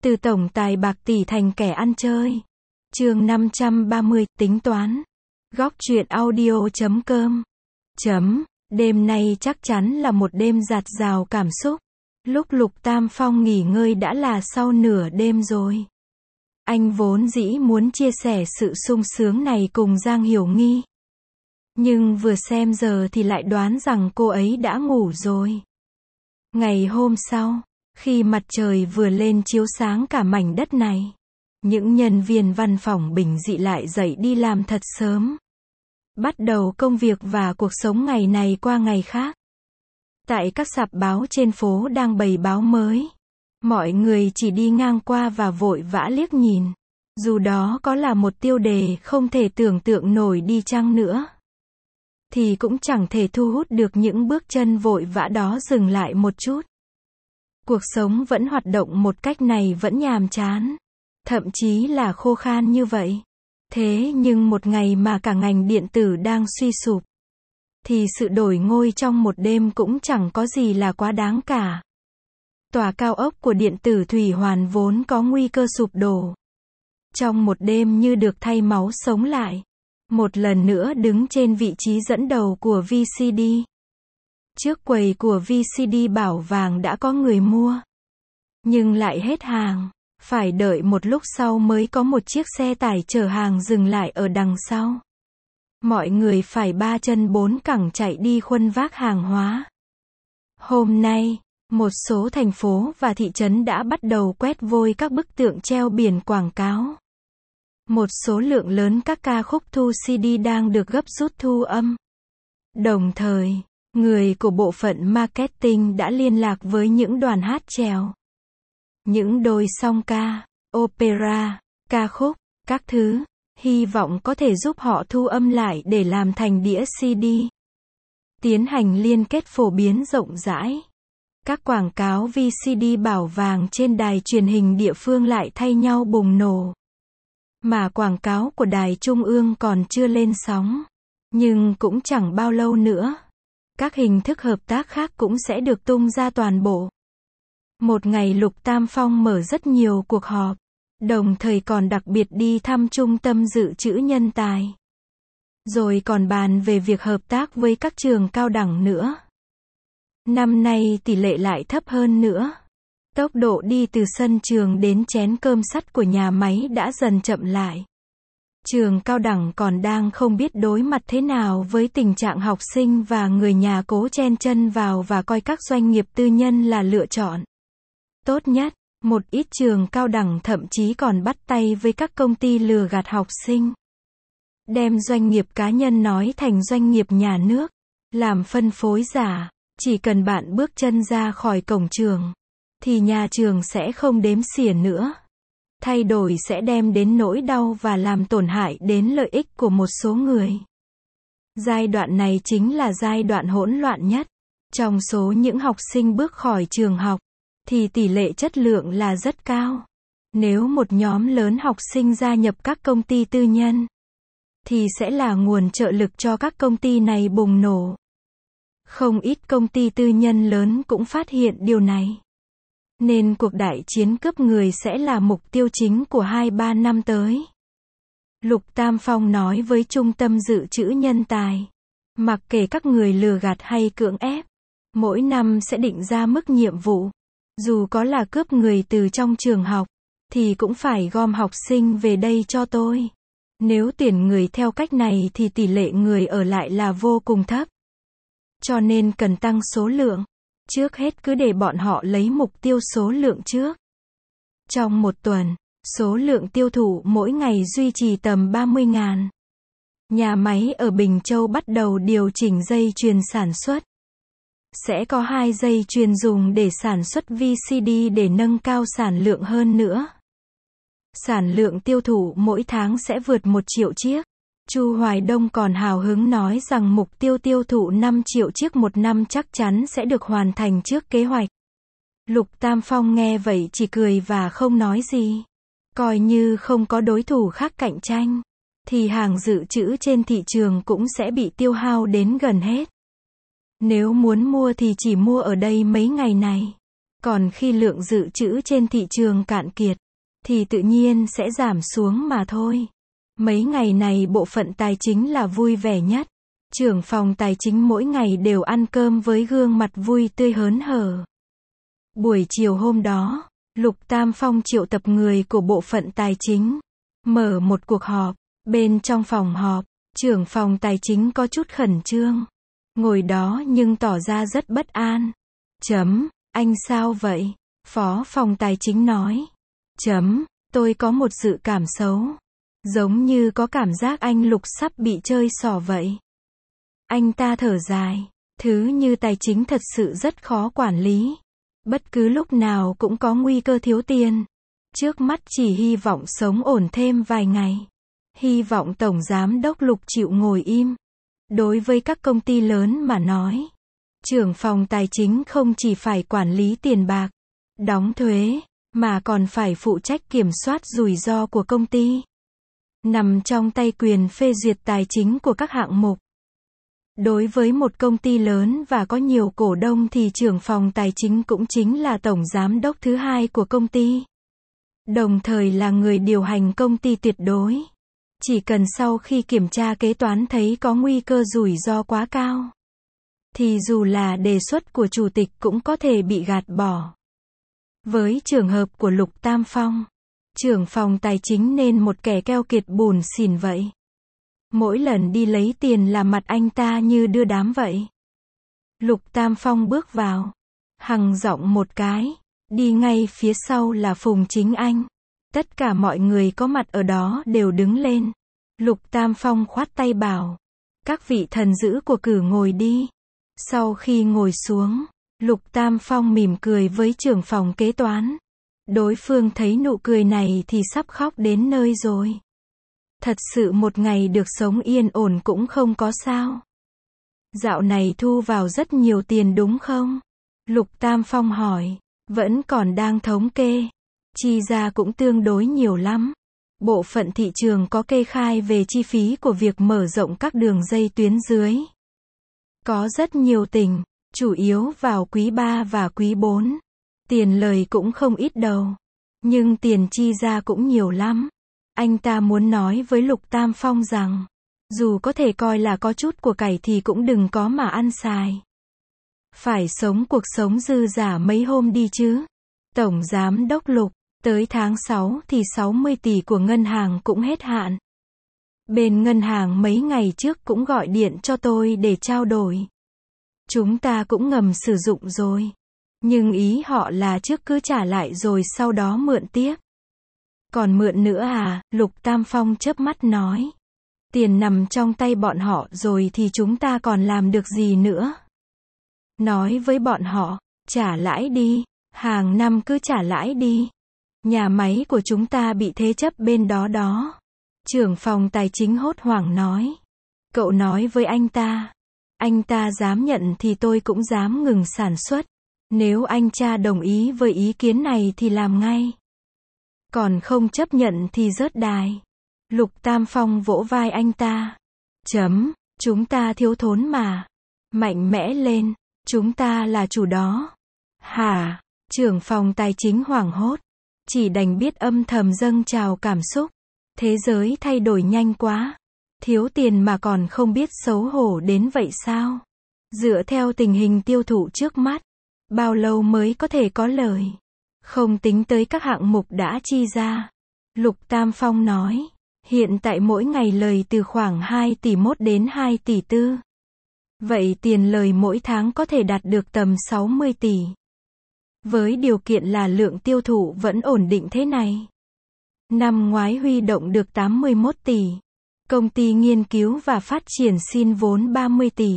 Từ tổng tài bạc tỷ thành kẻ ăn chơi. Chương 530, tính toán. Góc truyện audio.com. Đêm nay chắc chắn là một đêm dạt dào cảm xúc. Lúc Lục Tam Phong nghỉ ngơi đã là sau nửa đêm rồi. Anh vốn dĩ muốn chia sẻ sự sung sướng này cùng Giang Hiểu Nghi. Nhưng vừa xem giờ thì lại đoán rằng cô ấy đã ngủ rồi. Ngày hôm sau, khi mặt trời vừa lên chiếu sáng cả mảnh đất này, những nhân viên văn phòng bình dị lại dậy đi làm thật sớm. Bắt đầu công việc và cuộc sống ngày này qua ngày khác. Tại các sạp báo trên phố đang bày báo mới. Mọi người chỉ đi ngang qua và vội vã liếc nhìn. Dù đó có là một tiêu đề không thể tưởng tượng nổi đi chăng nữa, thì cũng chẳng thể thu hút được những bước chân vội vã đó dừng lại một chút. Cuộc sống vẫn hoạt động một cách này vẫn nhàm chán, thậm chí là khô khan như vậy. Thế nhưng một ngày mà cả ngành điện tử đang suy sụp, thì sự đổi ngôi trong một đêm cũng chẳng có gì là quá đáng cả. Tòa cao ốc của điện tử Thủy Hoàn vốn có nguy cơ sụp đổ, trong một đêm như được thay máu sống lại. Một lần nữa đứng trên vị trí dẫn đầu của VCD. Trước quầy của VCD bảo vàng đã có người mua, nhưng lại hết hàng. Phải đợi một lúc sau mới có một chiếc xe tải chở hàng dừng lại ở đằng sau. Mọi người phải ba chân bốn cẳng chạy đi khuân vác hàng hóa. Hôm nay, một số thành phố và thị trấn đã bắt đầu quét vôi các bức tượng treo biển quảng cáo. Một số lượng lớn các ca khúc thu CD đang được gấp rút thu âm. Đồng thời, người của bộ phận marketing đã liên lạc với những đoàn hát chèo, những đôi song ca, opera, ca khúc, các thứ, hy vọng có thể giúp họ thu âm lại để làm thành đĩa CD. Tiến hành liên kết phổ biến rộng rãi. Các quảng cáo VCD bảo vàng trên đài truyền hình địa phương lại thay nhau bùng nổ. Mà quảng cáo của đài trung ương còn chưa lên sóng. Nhưng cũng chẳng bao lâu nữa, các hình thức hợp tác khác cũng sẽ được tung ra toàn bộ. Một ngày Lục Tam Phong mở rất nhiều cuộc họp, đồng thời còn đặc biệt đi thăm trung tâm dự trữ nhân tài. Rồi còn bàn về việc hợp tác với các trường cao đẳng nữa. Năm nay tỷ lệ lại thấp hơn nữa. Tốc độ đi từ sân trường đến chén cơm sắt của nhà máy đã dần chậm lại. Trường cao đẳng còn đang không biết đối mặt thế nào với tình trạng học sinh và người nhà cố chen chân vào và coi các doanh nghiệp tư nhân là lựa chọn tốt nhất. Một ít trường cao đẳng thậm chí còn bắt tay với các công ty lừa gạt học sinh. Đem doanh nghiệp cá nhân nói thành doanh nghiệp nhà nước, làm phân phối giả. Chỉ cần bạn bước chân ra khỏi cổng trường, thì nhà trường sẽ không đếm xỉa nữa. Thay đổi sẽ đem đến nỗi đau và làm tổn hại đến lợi ích của một số người. Giai đoạn này chính là giai đoạn hỗn loạn nhất. Trong số những học sinh bước khỏi trường học, thì tỷ lệ chất lượng là rất cao. Nếu một nhóm lớn học sinh gia nhập các công ty tư nhân, thì sẽ là nguồn trợ lực cho các công ty này bùng nổ. Không ít công ty tư nhân lớn cũng phát hiện điều này. Nên cuộc đại chiến cướp người sẽ là mục tiêu chính của 2-3 năm tới. Lục Tam Phong nói với trung tâm dự trữ nhân tài, mặc kệ các người lừa gạt hay cưỡng ép, mỗi năm sẽ định ra mức nhiệm vụ. Dù có là cướp người từ trong trường học, thì cũng phải gom học sinh về đây cho tôi. Nếu tuyển người theo cách này thì tỷ lệ người ở lại là vô cùng thấp. Cho nên cần tăng số lượng. Trước hết cứ để bọn họ lấy mục tiêu số lượng trước. Trong một tuần, số lượng tiêu thụ mỗi ngày duy trì tầm 30.000. Nhà máy ở Bình Châu bắt đầu điều chỉnh dây chuyền sản xuất. Sẽ có 2 dây chuyền dùng để sản xuất VCD để nâng cao sản lượng hơn nữa. Sản lượng tiêu thụ mỗi tháng sẽ vượt 1 triệu chiếc. Chu Hoài Đông còn hào hứng nói rằng mục tiêu tiêu thụ 5 triệu chiếc một năm chắc chắn sẽ được hoàn thành trước kế hoạch. Lục Tam Phong nghe vậy chỉ cười và không nói gì. Coi như không có đối thủ khác cạnh tranh, thì hàng dự trữ trên thị trường cũng sẽ bị tiêu hao đến gần hết. Nếu muốn mua thì chỉ mua ở đây mấy ngày này. Còn khi lượng dự trữ trên thị trường cạn kiệt, thì tự nhiên sẽ giảm xuống mà thôi. Mấy ngày này bộ phận tài chính là vui vẻ nhất. Trưởng phòng tài chính mỗi ngày đều ăn cơm với gương mặt vui tươi hớn hở. Buổi chiều hôm đó, Lục Tam Phong triệu tập người của bộ phận tài chính, mở một cuộc họp. Bên trong phòng họp, trưởng phòng tài chính có chút khẩn trương. Ngồi đó nhưng tỏ ra rất bất an. Anh sao vậy? Phó phòng tài chính nói. Tôi có một dự cảm xấu. Giống như có cảm giác anh Lục sắp bị chơi xỏ vậy. Anh ta thở dài. Thứ như tài chính thật sự rất khó quản lý. Bất cứ lúc nào cũng có nguy cơ thiếu tiền. Trước mắt chỉ hy vọng sống ổn thêm vài ngày. Hy vọng Tổng Giám đốc Lục chịu ngồi im. Đối với các công ty lớn mà nói, trưởng phòng tài chính không chỉ phải quản lý tiền bạc, đóng thuế, mà còn phải phụ trách kiểm soát rủi ro của công ty. Nằm trong tay quyền phê duyệt tài chính của các hạng mục. Đối với một công ty lớn và có nhiều cổ đông thì trưởng phòng tài chính cũng chính là tổng giám đốc thứ hai của công ty. Đồng thời là người điều hành công ty tuyệt đối. Chỉ cần sau khi kiểm tra kế toán thấy có nguy cơ rủi ro quá cao, thì dù là đề xuất của chủ tịch cũng có thể bị gạt bỏ. Với trường hợp của Lục Tam Phong, trưởng phòng tài chính nên một kẻ keo kiệt bủn xỉn vậy. Mỗi lần đi lấy tiền là mặt anh ta như đưa đám vậy. Lục Tam Phong bước vào, hằng giọng một cái, đi ngay phía sau là Phùng Chính Anh. Tất cả mọi người có mặt ở đó đều đứng lên. Lục Tam Phong khoát tay bảo, các vị thần dữ của cử ngồi đi. Sau khi ngồi xuống, Lục Tam Phong mỉm cười với trưởng phòng kế toán. Đối phương thấy nụ cười này thì sắp khóc đến nơi rồi. Thật sự một ngày được sống yên ổn cũng không có sao. Dạo này thu vào rất nhiều tiền đúng không? Lục Tam Phong hỏi. Vẫn còn đang thống kê. Chi ra cũng tương đối nhiều lắm. Bộ phận thị trường có kê khai về chi phí của việc mở rộng các đường dây tuyến dưới. Có rất nhiều tỉnh, chủ yếu vào quý 3 và quý 4. Tiền lời cũng không ít đâu. Nhưng tiền chi ra cũng nhiều lắm. Anh ta muốn nói với Lục Tam Phong rằng, dù có thể coi là có chút của cải thì cũng đừng có mà ăn xài. Phải sống cuộc sống dư giả mấy hôm đi chứ. Tổng Giám đốc Lục, tới tháng 6 thì 60 tỷ của ngân hàng cũng hết hạn. Bên ngân hàng mấy ngày trước cũng gọi điện cho tôi để trao đổi. Chúng ta cũng ngầm sử dụng rồi. Nhưng ý họ là trước cứ trả lại rồi sau đó mượn tiếp. Còn mượn nữa à? Lục Tam Phong chớp mắt nói. Tiền nằm trong tay bọn họ rồi thì chúng ta còn làm được gì nữa? Nói với bọn họ, trả lãi đi, hàng năm cứ trả lãi đi. Nhà máy của chúng ta bị thế chấp bên đó đó. Trưởng phòng tài chính hốt hoảng nói. Cậu nói với anh ta dám nhận thì tôi cũng dám ngừng sản xuất. Nếu anh cha đồng ý với ý kiến này thì làm ngay. Còn không chấp nhận thì rớt đài. Lục Tam Phong vỗ vai anh ta. Chúng ta thiếu thốn mà. Mạnh mẽ lên, chúng ta là chủ đó. Hả? Trưởng phòng tài chính hoảng hốt. Chỉ đành biết âm thầm dâng trào cảm xúc. Thế giới thay đổi nhanh quá. Thiếu tiền mà còn không biết xấu hổ đến vậy sao? Dựa theo tình hình tiêu thụ trước mắt, bao lâu mới có thể có lời? Không tính tới các hạng mục đã chi ra. Lục Tam Phong nói, hiện tại mỗi ngày lời từ khoảng 2 tỷ 1 đến 2 tỷ 4. Vậy tiền lời mỗi tháng có thể đạt được tầm 60 tỷ. Với điều kiện là lượng tiêu thụ vẫn ổn định thế này. Năm ngoái huy động được 81 tỷ. Công ty nghiên cứu và phát triển xin vốn 30 tỷ.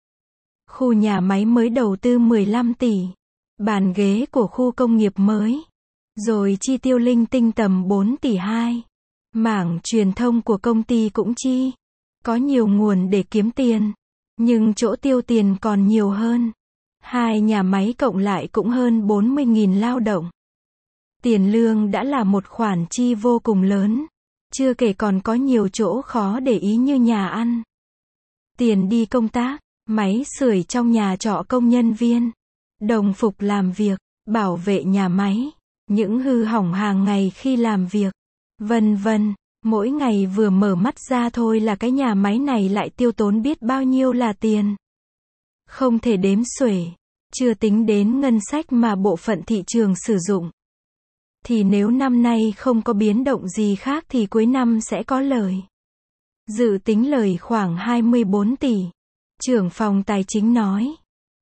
Khu nhà máy mới đầu tư 15 tỷ. Bàn ghế của khu công nghiệp mới. Rồi chi tiêu linh tinh tầm 4 tỷ 2. Mảng truyền thông của công ty cũng chi. Có nhiều nguồn để kiếm tiền. Nhưng chỗ tiêu tiền còn nhiều hơn. Hai nhà máy cộng lại cũng hơn 40.000 lao động. Tiền lương đã là một khoản chi vô cùng lớn. Chưa kể còn có nhiều chỗ khó để ý như nhà ăn. Tiền đi công tác, máy sưởi trong nhà trọ công nhân viên, đồng phục làm việc, bảo vệ nhà máy, những hư hỏng hàng ngày khi làm việc, vân vân. Mỗi ngày vừa mở mắt ra thôi là cái nhà máy này lại tiêu tốn biết bao nhiêu là tiền. Không thể đếm xuể, chưa tính đến ngân sách mà bộ phận thị trường sử dụng. Thì nếu năm nay không có biến động gì khác thì cuối năm sẽ có lời. Dự tính lời khoảng 24 tỷ. Trưởng phòng tài chính nói.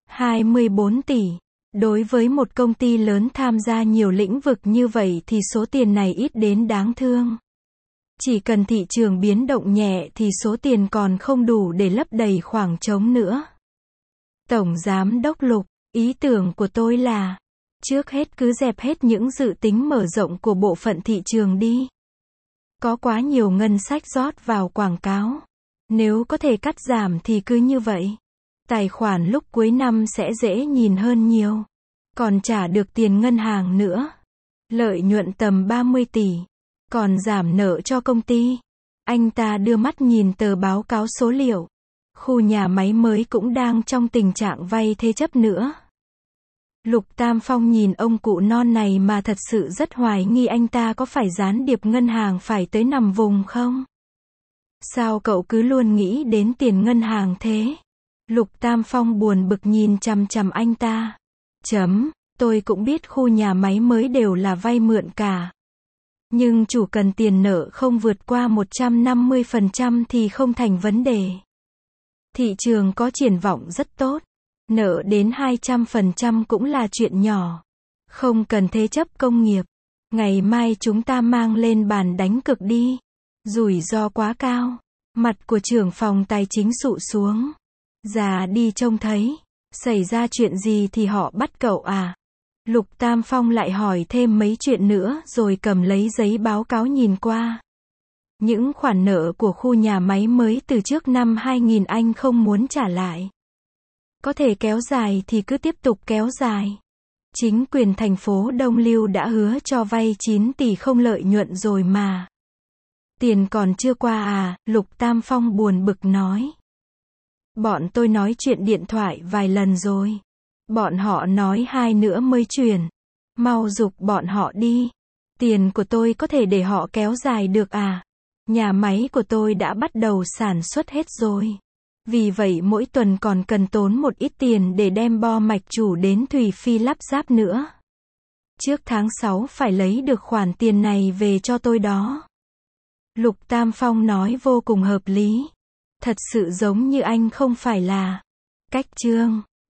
24 tỷ. Đối với một công ty lớn tham gia nhiều lĩnh vực như vậy thì số tiền này ít đến đáng thương. Chỉ cần thị trường biến động nhẹ thì số tiền còn không đủ để lấp đầy khoảng trống nữa. Tổng Giám đốc Lục, ý tưởng của tôi là, trước hết cứ dẹp hết những dự tính mở rộng của bộ phận thị trường đi. Có quá nhiều ngân sách rót vào quảng cáo. Nếu có thể cắt giảm thì cứ như vậy. Tài khoản lúc cuối năm sẽ dễ nhìn hơn nhiều. Còn trả được tiền ngân hàng nữa. Lợi nhuận tầm 30 tỷ. Còn giảm nợ cho công ty. Anh ta đưa mắt nhìn tờ báo cáo số liệu. Khu nhà máy mới cũng đang trong tình trạng vay thế chấp nữa. Lục Tam Phong nhìn ông cụ non này mà thật sự rất hoài nghi anh ta có phải gián điệp ngân hàng phải tới nằm vùng không? Sao cậu cứ luôn nghĩ đến tiền ngân hàng thế? Lục Tam Phong buồn bực nhìn chằm chằm anh ta. Tôi cũng biết khu nhà máy mới đều là vay mượn cả. Nhưng chủ cần tiền nợ không vượt qua 150% thì không thành vấn đề. Thị trường có triển vọng rất tốt. Nợ đến 200% cũng là chuyện nhỏ. Không cần thế chấp công nghiệp. Ngày mai chúng ta mang lên bàn đánh cược đi. Rủi ro quá cao. Mặt của trưởng phòng tài chính sụ xuống. Già đi trông thấy. Xảy ra chuyện gì thì họ bắt cậu à? Lục Tam Phong lại hỏi thêm mấy chuyện nữa rồi cầm lấy giấy báo cáo nhìn qua. Những khoản nợ của khu nhà máy mới từ trước năm 2000 anh không muốn trả lại. Có thể kéo dài thì cứ tiếp tục kéo dài. Chính quyền thành phố Đông Lưu đã hứa cho vay 9 tỷ không lợi nhuận rồi mà. Tiền còn chưa qua à? Lục Tam Phong buồn bực nói. Bọn tôi nói chuyện điện thoại vài lần rồi. Bọn họ nói 2 nữa mới chuyển. Mau giục bọn họ đi. Tiền của tôi có thể để họ kéo dài được à? Nhà máy của tôi đã bắt đầu sản xuất hết rồi. Vì vậy mỗi tuần còn cần tốn một ít tiền để đem bo mạch chủ đến Thủy Phi lắp ráp nữa. Trước tháng 6 phải lấy được khoản tiền này về cho tôi đó. Lục Tam Phong nói vô cùng hợp lý. Thật sự giống như anh không phải là cách chương.